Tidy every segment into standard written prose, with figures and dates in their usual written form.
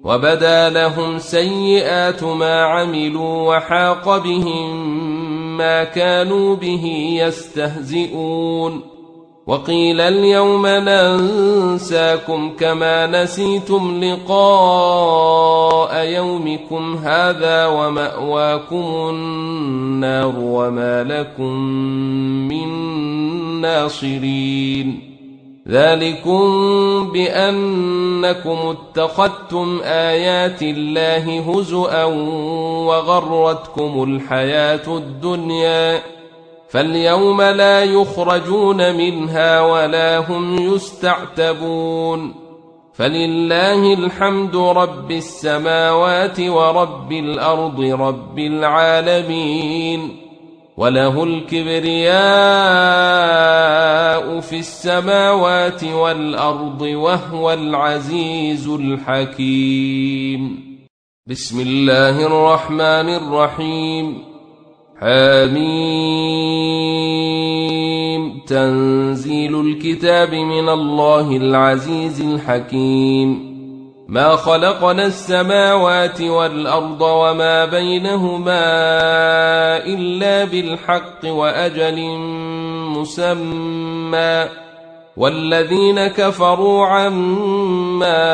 وبدا لهم سيئات ما عملوا وحاق بهم ما كانوا به يستهزئون وقيل اليوم ننساكم كما نسيتم لقاء يومكم هذا ومأواكم النار وما لكم من ناصرين ذلكم بأنكم اتخذتم آيات الله هزؤا وغرتكم الحياة الدنيا فاليوم لا يخرجون منها ولا هم يستعتبون فلله الحمد رب السماوات ورب الأرض رب العالمين وله الكبرياء في السماوات والأرض وهو العزيز الحكيم. بسم الله الرحمن الرحيم. حميم. تنزيل الكتاب من الله العزيز الحكيم. ما خلقنا السماوات والأرض وما بينهما إلا بالحق وأجل مسمى والذين كفروا عما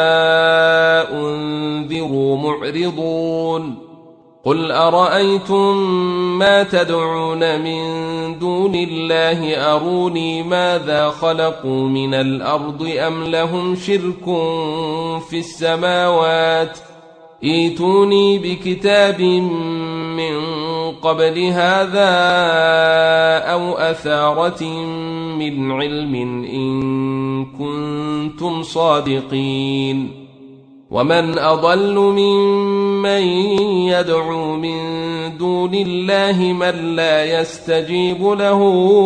أنذروا معرضون قل أرأيتم ما تدعون من دون الله أروني ماذا خلقوا من الأرض أم لهم شرك في السماوات ائتوني بكتاب من قبل هذا أو أثارة من علم إن كنتم صادقين ومن أضل ممن يدعو من دون الله من لا يستجيب له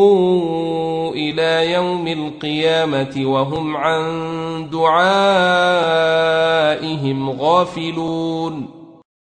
إلى يوم القيامة وهم عن دعائهم غافلون